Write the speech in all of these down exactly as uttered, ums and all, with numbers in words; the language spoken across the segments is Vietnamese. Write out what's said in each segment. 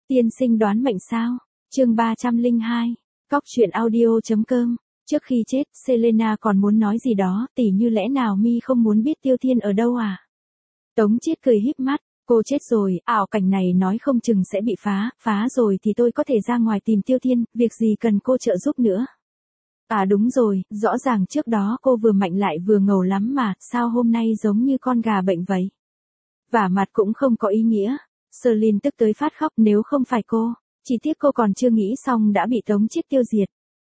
Tiên sinh đoán mệnh sao? Chương ba trăm lẻ hai. Cóc truyện audio.com. Trước khi chết, Selena còn muốn nói gì đó, tỉ như lẽ nào mi không muốn biết Tiêu Thiên ở đâu à? Tống Chiết cười híp mắt, cô chết rồi, ảo cảnh này nói không chừng sẽ bị phá, phá rồi thì tôi có thể ra ngoài tìm Tiêu Thiên, việc gì cần cô trợ giúp nữa. À đúng rồi, rõ ràng trước đó cô vừa mạnh lại vừa ngầu lắm mà, sao hôm nay giống như con gà bệnh vậy? Vả mặt cũng không có ý nghĩa. Celine tức tới phát khóc, nếu không phải cô, chỉ tiếc cô còn chưa nghĩ xong đã bị Tống Chiết tiêu diệt.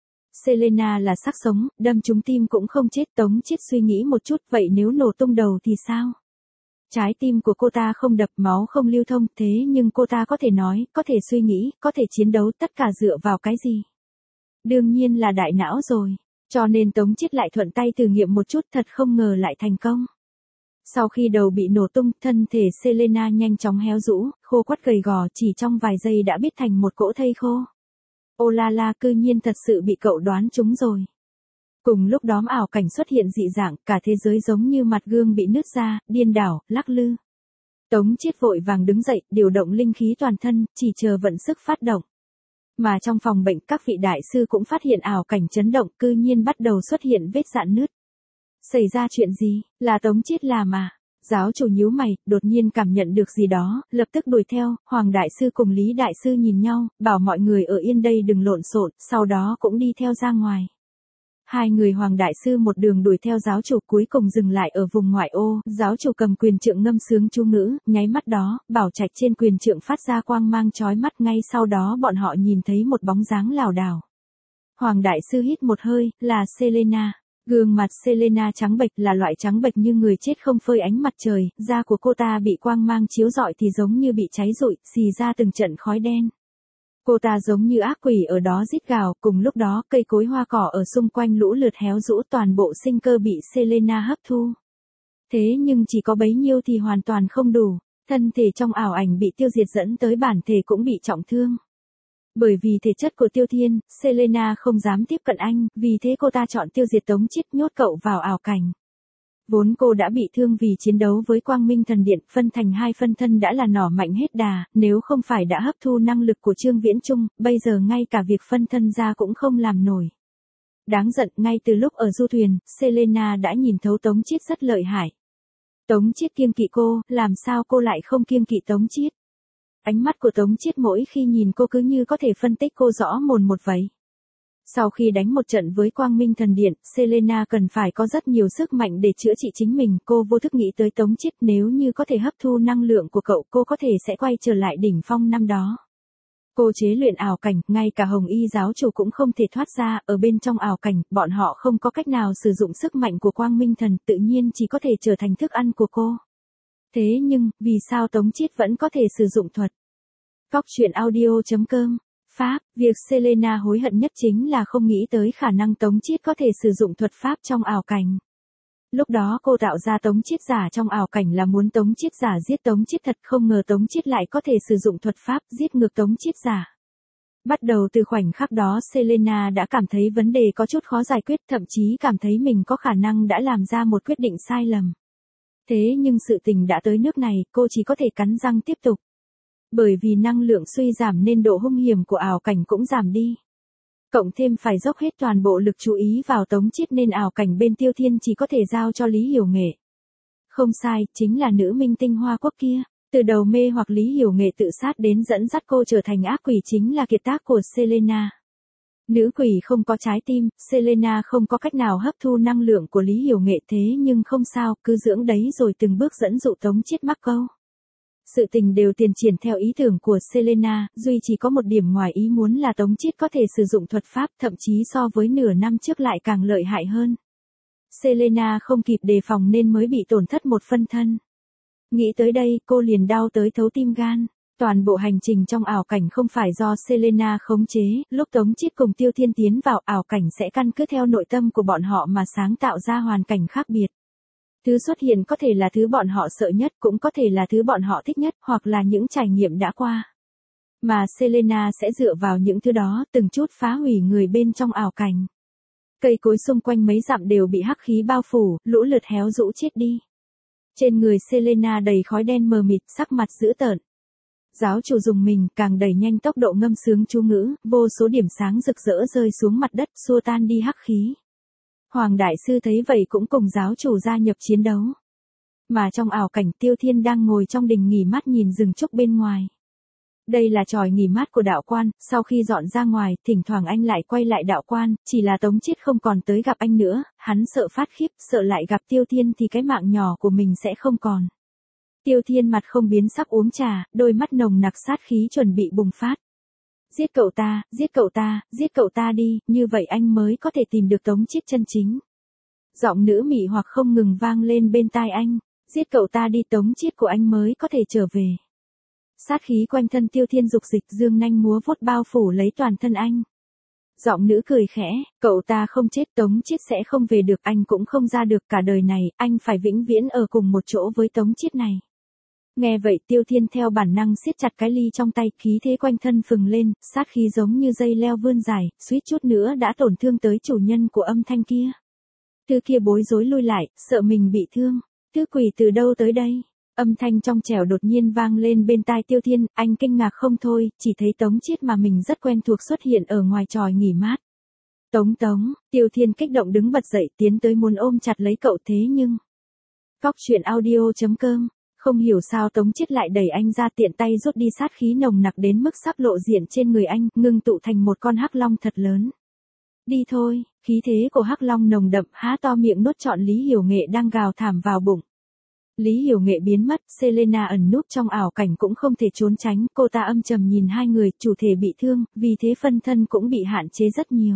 Selena là xác sống, đâm trúng tim cũng không chết. Tống Chiết suy nghĩ một chút, vậy nếu nổ tung đầu thì sao? Trái tim của cô ta không đập, máu không lưu thông, thế nhưng cô ta có thể nói, có thể suy nghĩ, có thể chiến đấu, tất cả dựa vào cái gì? Đương nhiên là đại não rồi. Cho nên Tống Chiết lại thuận tay thử nghiệm một chút, thật không ngờ lại thành công. Sau khi đầu bị nổ tung, thân thể Selena nhanh chóng héo rũ, khô quắt gầy gò, chỉ trong vài giây đã biết thành một cỗ thây khô. Ô la la, cư nhiên thật sự bị cậu đoán trúng rồi. Cùng lúc đó ảo cảnh xuất hiện dị dạng, cả thế giới giống như mặt gương bị nứt ra, điên đảo, lắc lư. Tống Chiết vội vàng đứng dậy, điều động linh khí toàn thân, chỉ chờ vận sức phát động. Mà trong phòng bệnh, các vị đại sư cũng phát hiện ảo cảnh chấn động, cư nhiên bắt đầu xuất hiện vết rạn nứt. Xảy ra chuyện gì? Là Tống Chiết làm à? Giáo chủ nhíu mày, đột nhiên cảm nhận được gì đó, lập tức đuổi theo. Hoàng đại sư cùng Lý đại sư nhìn nhau, bảo mọi người ở yên đây đừng lộn xộn, sau đó cũng đi theo ra ngoài. Hai người Hoàng đại sư một đường đuổi theo giáo chủ, cuối cùng dừng lại ở vùng ngoại ô. Giáo chủ cầm quyền trượng ngâm sướng chú ngữ, nháy mắt đó, bảo trạch trên quyền trượng phát ra quang mang chói mắt, ngay sau đó bọn họ nhìn thấy một bóng dáng lảo đảo. Hoàng đại sư hít một hơi, là Selena. Gương mặt Selena trắng bệch, là loại trắng bệch như người chết không phơi ánh mặt trời, da của cô ta bị quang mang chiếu rọi thì giống như bị cháy rụi, xì ra từng trận khói đen. Cô ta giống như ác quỷ ở đó rít gào, cùng lúc đó cây cối hoa cỏ ở xung quanh lũ lượt héo rũ, toàn bộ sinh cơ bị Selena hấp thu. Thế nhưng chỉ có bấy nhiêu thì hoàn toàn không đủ, thân thể trong ảo ảnh bị tiêu diệt dẫn tới bản thể cũng bị trọng thương. Bởi vì thể chất của Tiêu Thiên, Selena không dám tiếp cận anh, vì thế cô ta chọn tiêu diệt Tống Chiết, nhốt cậu vào ảo cảnh. Vốn cô đã bị thương vì chiến đấu với Quang Minh Thần Điện, phân thành hai phân thân đã là nỏ mạnh hết đà, nếu không phải đã hấp thu năng lực của Trương Viễn Trung, bây giờ ngay cả việc phân thân ra cũng không làm nổi. Đáng giận, ngay từ lúc ở du thuyền, Selena đã nhìn thấu Tống Chiết rất lợi hại. Tống Chiết kiêng kỵ cô, làm sao cô lại không kiêng kỵ Tống Chiết? Ánh mắt của Tống Chiết mỗi khi nhìn cô cứ như có thể phân tích cô rõ mồn một vậy. Sau khi đánh một trận với Quang Minh Thần Điện, Selena cần phải có rất nhiều sức mạnh để chữa trị chính mình. Cô vô thức nghĩ tới Tống Chiết, nếu như có thể hấp thu năng lượng của cậu, cô có thể sẽ quay trở lại đỉnh phong năm đó. Cô chế luyện ảo cảnh, ngay cả Hồng Y giáo chủ cũng không thể thoát ra, ở bên trong ảo cảnh, bọn họ không có cách nào sử dụng sức mạnh của Quang Minh Thần, tự nhiên chỉ có thể trở thành thức ăn của cô. Thế nhưng, vì sao Tống Chiết vẫn có thể sử dụng thuật? Cóc truyện audio.com. Pháp, việc Selena hối hận nhất chính là không nghĩ tới khả năng Tống Chiết có thể sử dụng thuật pháp trong ảo cảnh. Lúc đó cô tạo ra Tống Chiết giả trong ảo cảnh là muốn Tống Chiết giả giết Tống Chiết thật, không ngờ Tống Chiết lại có thể sử dụng thuật pháp giết ngược Tống Chiết giả. Bắt đầu từ khoảnh khắc đó Selena đã cảm thấy vấn đề có chút khó giải quyết, thậm chí cảm thấy mình có khả năng đã làm ra một quyết định sai lầm. Thế nhưng sự tình đã tới nước này, cô chỉ có thể cắn răng tiếp tục. Bởi vì năng lượng suy giảm nên độ hung hiểm của ảo cảnh cũng giảm đi. Cộng thêm phải dốc hết toàn bộ lực chú ý vào Tống Chiết nên ảo cảnh bên Tiêu Thiên chỉ có thể giao cho Lý Hiểu Nghệ. Không sai, chính là nữ minh tinh Hoa Quốc kia. Từ đầu mê hoặc Lý Hiểu Nghệ tự sát đến dẫn dắt cô trở thành ác quỷ chính là kiệt tác của Selena. Nữ quỷ không có trái tim, Selena không có cách nào hấp thu năng lượng của Lý Hiểu Nghệ, thế nhưng không sao, cứ dưỡng đấy rồi từng bước dẫn dụ Tống Chiết mắc câu. Sự tình đều tiền triển theo ý tưởng của Selena, duy chỉ có một điểm ngoài ý muốn là Tống Chiết có thể sử dụng thuật pháp, thậm chí so với nửa năm trước lại càng lợi hại hơn. Selena không kịp đề phòng nên mới bị tổn thất một phân thân. Nghĩ tới đây, cô liền đau tới thấu tim gan. Toàn bộ hành trình trong ảo cảnh không phải do Selena khống chế, lúc Tống Chiết cùng Tiêu Thiên tiến vào ảo cảnh sẽ căn cứ theo nội tâm của bọn họ mà sáng tạo ra hoàn cảnh khác biệt. Thứ xuất hiện có thể là thứ bọn họ sợ nhất, cũng có thể là thứ bọn họ thích nhất, hoặc là những trải nghiệm đã qua. Mà Selena sẽ dựa vào những thứ đó, từng chút phá hủy người bên trong ảo cảnh. Cây cối xung quanh mấy dặm đều bị hắc khí bao phủ, lũ lượt héo rũ chết đi. Trên người Selena đầy khói đen mờ mịt, sắc mặt dữ tợn. Giáo chủ dùng mình, càng đẩy nhanh tốc độ ngâm sướng chú ngữ, vô số điểm sáng rực rỡ rơi xuống mặt đất, xua tan đi hắc khí. Hoàng đại sư thấy vậy cũng cùng giáo chủ gia nhập chiến đấu. Mà trong ảo cảnh, Tiêu Thiên đang ngồi trong đình nghỉ mát nhìn rừng trúc bên ngoài. Đây là chòi nghỉ mát của đạo quan, sau khi dọn ra ngoài, thỉnh thoảng anh lại quay lại đạo quan, chỉ là Tống Chiết không còn tới gặp anh nữa, hắn sợ phát khiếp, sợ lại gặp Tiêu Thiên thì cái mạng nhỏ của mình sẽ không còn. Tiêu Thiên mặt không biến sắc uống trà, đôi mắt nồng nặc sát khí chuẩn bị bùng phát. Giết cậu ta, giết cậu ta, giết cậu ta đi, như vậy anh mới có thể tìm được Tống Chiết chân chính. Giọng nữ mị hoặc không ngừng vang lên bên tai anh, giết cậu ta đi, Tống Chiết của anh mới có thể trở về. Sát khí quanh thân Tiêu Thiên dục dịch, dương nanh múa vuốt bao phủ lấy toàn thân anh. Giọng nữ cười khẽ, cậu ta không chết, Tống Chiết sẽ không về được, anh cũng không ra được, cả đời này, anh phải vĩnh viễn ở cùng một chỗ với Tống Chiết này. Nghe vậy Tiêu Thiên theo bản năng siết chặt cái ly trong tay, khí thế quanh thân phừng lên, sát khí giống như dây leo vươn dài, suýt chút nữa đã tổn thương tới chủ nhân của âm thanh kia. Thứ kia bối rối lui lại, sợ mình bị thương. Thứ quỷ từ đâu tới đây? Âm thanh trong trẻo đột nhiên vang lên bên tai Tiêu Thiên, anh kinh ngạc không thôi, chỉ thấy Tống Chiết mà mình rất quen thuộc xuất hiện ở ngoài chòi nghỉ mát. Tống Tống, Tiêu Thiên kích động đứng bật dậy tiến tới muốn ôm chặt lấy cậu, thế nhưng... Cóc truyện audio chấm com, không hiểu sao Tống Chiết lại đẩy anh ra, tiện tay rút đi sát khí nồng nặc đến mức sắp lộ diện trên người anh, ngưng tụ thành một con hắc long thật lớn. Đi thôi, khí thế của hắc long nồng đậm, há to miệng nuốt trọn Lý Hiểu Nghệ đang gào thảm vào bụng. Lý Hiểu Nghệ biến mất, Selena ẩn núp trong ảo cảnh cũng không thể trốn tránh, cô ta âm trầm nhìn hai người, chủ thể bị thương, vì thế phân thân cũng bị hạn chế rất nhiều.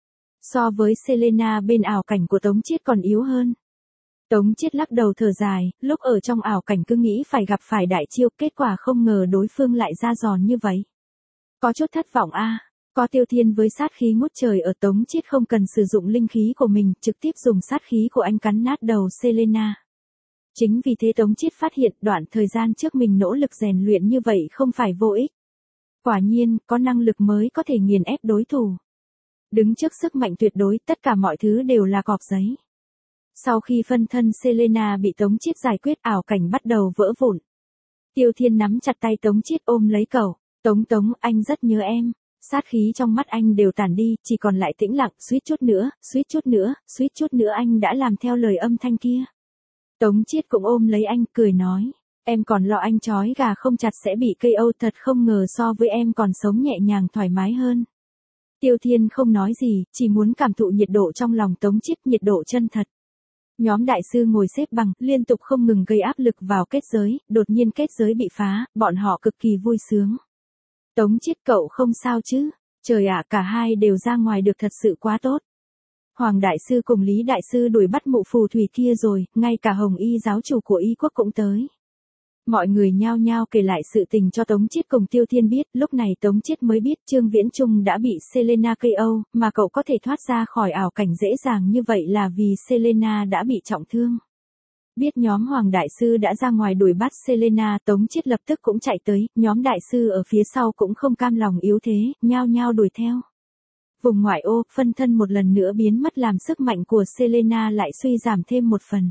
So với Selena, bên ảo cảnh của Tống Chiết còn yếu hơn. Tống Chiết lắc đầu thở dài, lúc ở trong ảo cảnh cứ nghĩ phải gặp phải đại chiêu, kết quả không ngờ đối phương lại ra giòn như vậy. Có chút thất vọng a. Có Tiêu Thiên với sát khí ngút trời ở, Tống Chiết không cần sử dụng linh khí của mình, trực tiếp dùng sát khí của anh cắn nát đầu Selena. Chính vì thế Tống Chiết phát hiện đoạn thời gian trước mình nỗ lực rèn luyện như vậy không phải vô ích. Quả nhiên, có năng lực mới có thể nghiền ép đối thủ. Đứng trước sức mạnh tuyệt đối, tất cả mọi thứ đều là cọc giấy. Sau khi phân thân Selena bị Tống Chiết giải quyết, ảo cảnh bắt đầu vỡ vụn. Tiêu Thiên nắm chặt tay Tống Chiết ôm lấy cậu, Tống Tống, anh rất nhớ em. Sát khí trong mắt anh đều tản đi, chỉ còn lại tĩnh lặng, suýt chút nữa, suýt chút nữa, suýt chút nữa anh đã làm theo lời âm thanh kia. Tống Chiết cũng ôm lấy anh, cười nói, em còn lo anh trói gà không chặt sẽ bị ca o, thật không ngờ so với em còn sống nhẹ nhàng thoải mái hơn. Tiêu Thiên không nói gì, chỉ muốn cảm thụ nhiệt độ trong lòng Tống Chiết, nhiệt độ chân thật. Nhóm đại sư ngồi xếp bằng, liên tục không ngừng gây áp lực vào kết giới, đột nhiên kết giới bị phá, bọn họ cực kỳ vui sướng. Tống Chiết, cậu không sao chứ? Trời ạ, cả hai đều ra ngoài được thật sự quá tốt. Hoàng đại sư cùng Lý đại sư đuổi bắt mụ phù thủy kia rồi, ngay cả Hồng Y giáo chủ của Y quốc cũng tới. Mọi người nhao nhao kể lại sự tình cho Tống Chiết cùng Tiêu Thiên biết, lúc này Tống Chiết mới biết Trương Viễn Trung đã bị Selena ca o, mà cậu có thể thoát ra khỏi ảo cảnh dễ dàng như vậy là vì Selena đã bị trọng thương. Biết nhóm Hoàng đại sư đã ra ngoài đuổi bắt Selena, Tống Chiết lập tức cũng chạy tới, nhóm đại sư ở phía sau cũng không cam lòng yếu thế, nhao nhao đuổi theo. Vùng ngoại ô, phân thân một lần nữa biến mất làm sức mạnh của Selena lại suy giảm thêm một phần.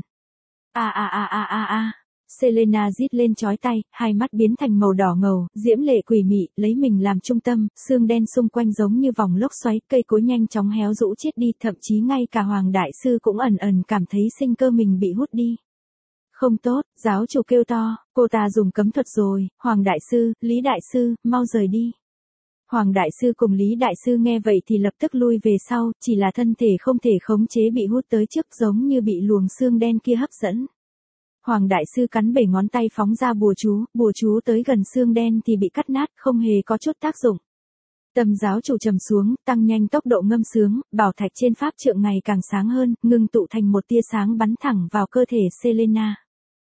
A a a a a a. Selena rít lên chói tai, hai mắt biến thành màu đỏ ngầu, diễm lệ quỷ mị, lấy mình làm trung tâm, xương đen xung quanh giống như vòng lốc xoáy, cây cối nhanh chóng héo rũ chết đi, thậm chí ngay cả Hoàng đại sư cũng ẩn ẩn cảm thấy sinh cơ mình bị hút đi. Không tốt, giáo chủ kêu to, cô ta dùng cấm thuật rồi, Hoàng đại sư, Lý đại sư, mau rời đi. Hoàng đại sư cùng Lý đại sư nghe vậy thì lập tức lui về sau, chỉ là thân thể không thể khống chế bị hút tới trước, giống như bị luồng xương đen kia hấp dẫn. Hoàng đại sư cắn bảy ngón tay phóng ra bùa chú, bùa chú tới gần xương đen thì bị cắt nát, không hề có chút tác dụng. Tâm giáo chủ trầm xuống, tăng nhanh tốc độ ngâm sướng, bảo thạch trên pháp trượng ngày càng sáng hơn, ngưng tụ thành một tia sáng bắn thẳng vào cơ thể Selena.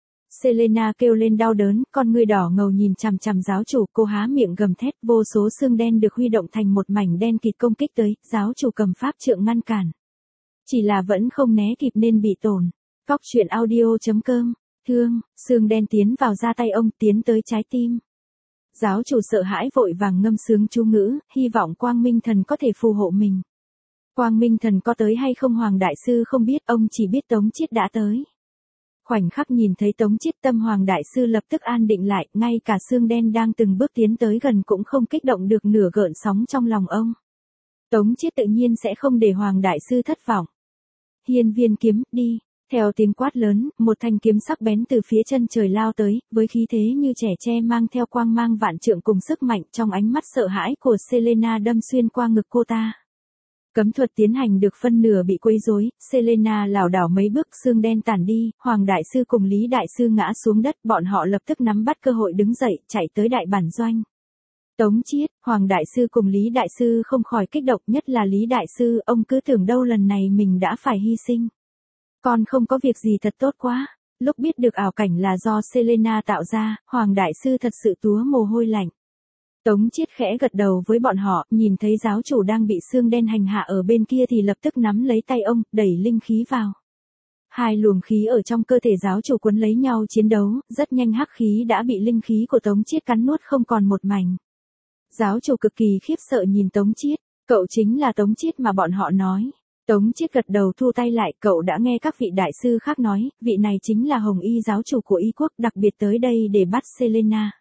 Selena kêu lên đau đớn, con ngươi đỏ ngầu nhìn chằm chằm giáo chủ, cô há miệng gầm thét, vô số xương đen được huy động thành một mảnh đen kịt công kích tới, giáo chủ cầm pháp trượng ngăn cản. Chỉ là vẫn không né kịp nên bị tổn. Cóc truyện audio chấm com, thương, xương đen tiến vào da tay ông, tiến tới trái tim. Giáo chủ sợ hãi vội vàng ngâm sướng chú ngữ, hy vọng Quang Minh Thần có thể phù hộ mình. Quang Minh Thần có tới hay không Hoàng đại sư không biết, ông chỉ biết Tống Chiết đã tới. Khoảnh khắc nhìn thấy Tống Chiết, tâm Hoàng đại sư lập tức an định lại, ngay cả xương đen đang từng bước tiến tới gần cũng không kích động được nửa gợn sóng trong lòng ông. Tống Chiết tự nhiên sẽ không để Hoàng đại sư thất vọng. Hiên viên kiếm, đi. Theo tiếng quát lớn, một thanh kiếm sắc bén từ phía chân trời lao tới, với khí thế như trẻ tre mang theo quang mang vạn trượng cùng sức mạnh, trong ánh mắt sợ hãi của Selena đâm xuyên qua ngực cô ta. Cấm thuật tiến hành được phân nửa bị quấy rối, Selena lảo đảo mấy bước, xương đen tản đi, Hoàng đại sư cùng Lý đại sư ngã xuống đất, bọn họ lập tức nắm bắt cơ hội đứng dậy, chạy tới đại bản doanh. Tống Chiết, Hoàng đại sư cùng Lý đại sư không khỏi kích động, nhất là Lý đại sư, ông cứ tưởng đâu lần này mình đã phải hy sinh. Con không có việc gì thật tốt quá. Lúc biết được ảo cảnh là do Selena tạo ra, Hoàng đại sư thật sự túa mồ hôi lạnh. Tống Chiết khẽ gật đầu với bọn họ, nhìn thấy giáo chủ đang bị xương đen hành hạ ở bên kia thì lập tức nắm lấy tay ông, đẩy linh khí vào. Hai luồng khí ở trong cơ thể giáo chủ quấn lấy nhau chiến đấu, rất nhanh hắc khí đã bị linh khí của Tống Chiết cắn nuốt không còn một mảnh. Giáo chủ cực kỳ khiếp sợ nhìn Tống Chiết, cậu chính là Tống Chiết mà bọn họ nói. Tống Chiết gật đầu thu tay lại, cậu đã nghe các vị đại sư khác nói, vị này chính là Hồng Y giáo chủ của Y quốc, đặc biệt tới đây để bắt Selena.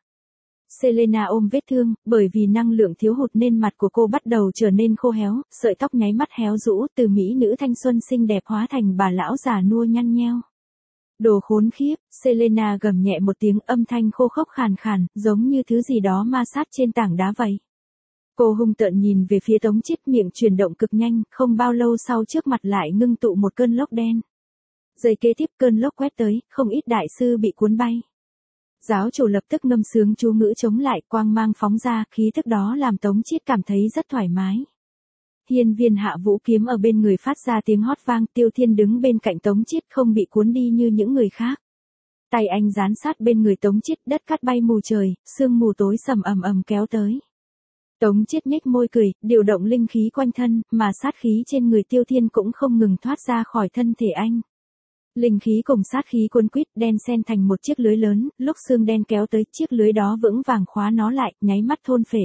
Selena ôm vết thương, bởi vì năng lượng thiếu hụt nên mặt của cô bắt đầu trở nên khô héo, sợi tóc nháy mắt héo rũ, từ mỹ nữ thanh xuân xinh đẹp hóa thành bà lão già nua nhăn nheo. Đồ khốn khiếp, Selena gầm nhẹ một tiếng, âm thanh khô khốc khàn khàn, giống như thứ gì đó ma sát trên tảng đá vậy. Cô hung tợn nhìn về phía Tống Chiết, miệng chuyển động cực nhanh, không bao lâu sau trước mặt lại ngưng tụ một cơn lốc đen. Giây kế tiếp cơn lốc quét tới, không ít đại sư bị cuốn bay. Giáo chủ lập tức ngâm sướng chú ngữ chống lại, quang mang phóng ra, khí thức đó làm Tống Chiết cảm thấy rất thoải mái. Hiên viên hạ vũ kiếm ở bên người phát ra tiếng hót vang, Tiêu Thiên đứng bên cạnh Tống Chiết không bị cuốn đi như những người khác. Tay anh dán sát bên người Tống Chiết, đất cát bay mù trời, sương mù tối sầm ầm ầm kéo tới. Tống Chiết nhếch môi cười, điều động linh khí quanh thân, mà sát khí trên người Tiêu Thiên cũng không ngừng thoát ra khỏi thân thể anh. Linh khí cùng sát khí cuốn quýt, đen xen thành một chiếc lưới lớn, lúc xương đen kéo tới, chiếc lưới đó vững vàng khóa nó lại, nháy mắt thôn phệ.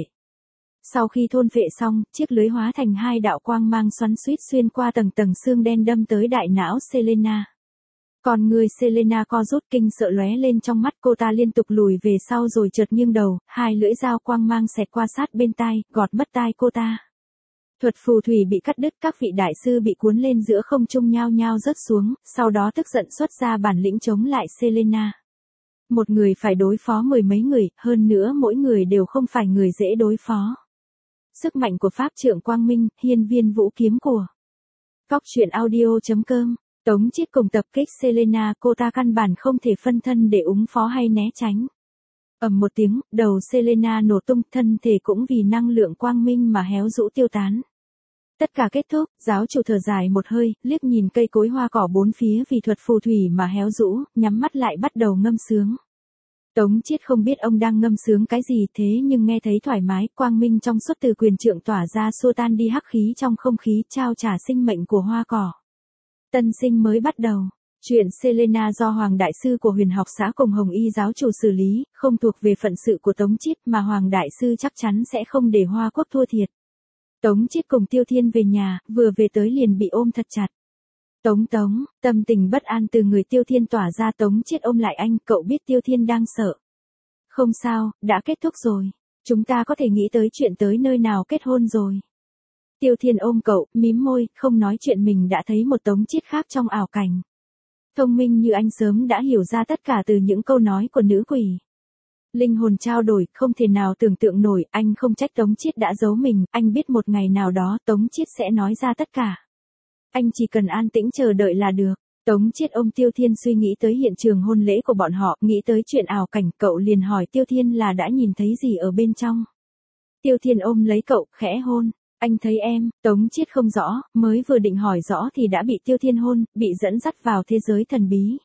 Sau khi thôn phệ xong, chiếc lưới hóa thành hai đạo quang mang xoắn xuýt xuyên qua tầng tầng xương đen đâm tới đại não Selena. Còn người Selena co rút, kinh sợ lóe lên trong mắt, cô ta liên tục lùi về sau rồi chợt nghiêng đầu, hai lưỡi dao quang mang xẹt qua sát bên tai, gọt mất tai cô ta. Thuật phù thủy bị cắt đứt, các vị đại sư bị cuốn lên giữa không trung nhao nhao rớt xuống, sau đó tức giận xuất ra bản lĩnh chống lại Selena. Một người phải đối phó mười mấy người, hơn nữa mỗi người đều không phải người dễ đối phó. Sức mạnh của Pháp Trượng Quang Minh, hiên viên vũ kiếm của Cóc truyện audio chấm com. Tống Chiết cùng tập kích Selena, cô ta căn bản không thể phân thân để ứng phó hay né tránh. Ầm một tiếng, đầu Selena nổ tung, thân thể cũng vì năng lượng quang minh mà héo rũ tiêu tán. Tất cả kết thúc, giáo chủ thở dài một hơi, liếc nhìn cây cối hoa cỏ bốn phía vì thuật phù thủy mà héo rũ, nhắm mắt lại bắt đầu ngâm sướng. Tống Chiết không biết ông đang ngâm sướng cái gì, thế nhưng nghe thấy thoải mái, quang minh trong suốt từ quyền trượng tỏa ra xua tan đi hắc khí trong không khí, trao trả sinh mệnh của hoa cỏ. Tân sinh mới bắt đầu. Chuyện Selena do Hoàng đại sư của Huyền học xã cùng Hồng Y giáo chủ xử lý, không thuộc về phận sự của Tống Chiết, mà Hoàng đại sư chắc chắn sẽ không để Hoa quốc thua thiệt. Tống Chiết cùng Tiêu Thiên về nhà, vừa về tới liền bị ôm thật chặt. Tống Tống, tâm tình bất an từ người Tiêu Thiên tỏa ra, Tống Chiết ôm lại anh, cậu biết Tiêu Thiên đang sợ. Không sao, đã kết thúc rồi. Chúng ta có thể nghĩ tới chuyện tới nơi nào kết hôn rồi. Tiêu Thiên ôm cậu, mím môi, không nói chuyện mình đã thấy một Tống Chiết khác trong ảo cảnh. Thông minh như anh sớm đã hiểu ra tất cả từ những câu nói của nữ quỷ. Linh hồn trao đổi, không thể nào tưởng tượng nổi, anh không trách Tống Chiết đã giấu mình, anh biết một ngày nào đó Tống Chiết sẽ nói ra tất cả. Anh chỉ cần an tĩnh chờ đợi là được. Tống Chiết ôm Tiêu Thiên suy nghĩ tới hiện trường hôn lễ của bọn họ, nghĩ tới chuyện ảo cảnh, cậu liền hỏi Tiêu Thiên là đã nhìn thấy gì ở bên trong. Tiêu Thiên ôm lấy cậu, khẽ hôn. Anh thấy em, Tống Chiết không rõ, mới vừa định hỏi rõ thì đã bị Tiêu Thiên hôn, bị dẫn dắt vào thế giới thần bí.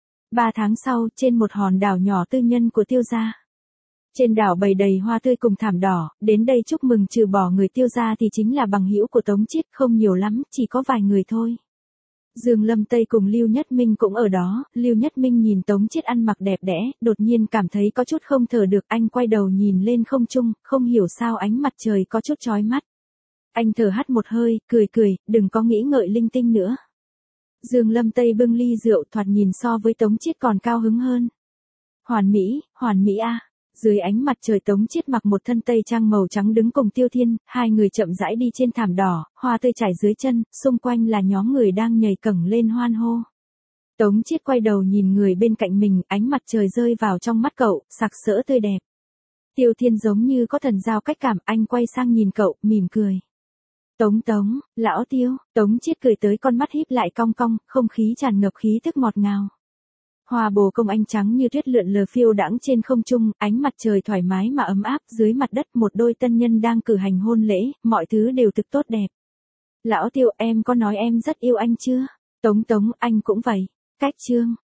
Ba tháng sau, trên một hòn đảo nhỏ tư nhân của Tiêu gia. Trên đảo bày đầy hoa tươi cùng thảm đỏ, đến đây chúc mừng trừ bỏ người Tiêu gia thì chính là bằng hữu của Tống Chiết, không nhiều lắm, chỉ có vài người thôi. Dương Lâm Tây cùng Lưu Nhất Minh cũng ở đó, Lưu Nhất Minh nhìn Tống Chiết ăn mặc đẹp đẽ, đột nhiên cảm thấy có chút không thở được, anh quay đầu nhìn lên không trung, không hiểu sao ánh mặt trời có chút chói mắt. Anh thở hắt một hơi, cười cười, đừng có nghĩ ngợi linh tinh nữa. Dương Lâm Tây bưng ly rượu thoạt nhìn so với Tống Chiết còn cao hứng hơn. Hoàn mỹ, hoàn mỹ a. Dưới ánh mặt trời Tống Chiết mặc một thân tây trang màu trắng đứng cùng Tiêu Thiên, hai người chậm rãi đi trên thảm đỏ, hoa tươi trải dưới chân, xung quanh là nhóm người đang nhảy cẫng lên hoan hô. Tống Chiết quay đầu nhìn người bên cạnh mình, ánh mặt trời rơi vào trong mắt cậu, sặc sỡ tươi đẹp. Tiêu Thiên giống như có thần giao cách cảm, anh quay sang nhìn cậu, mỉm cười. Tống Tống, lão Tiêu, Tống Chiết cười tới con mắt híp lại cong cong, không khí tràn ngập khí tức ngọt ngào. Hoa bồ công anh trắng như tuyết lượn lờ phiêu đãng trên không trung, ánh mặt trời thoải mái mà ấm áp, dưới mặt đất một đôi tân nhân đang cử hành hôn lễ, mọi thứ đều thực tốt đẹp. Lão Tiêu, em có nói em rất yêu anh chưa? Tống Tống, anh cũng vậy. Cách chương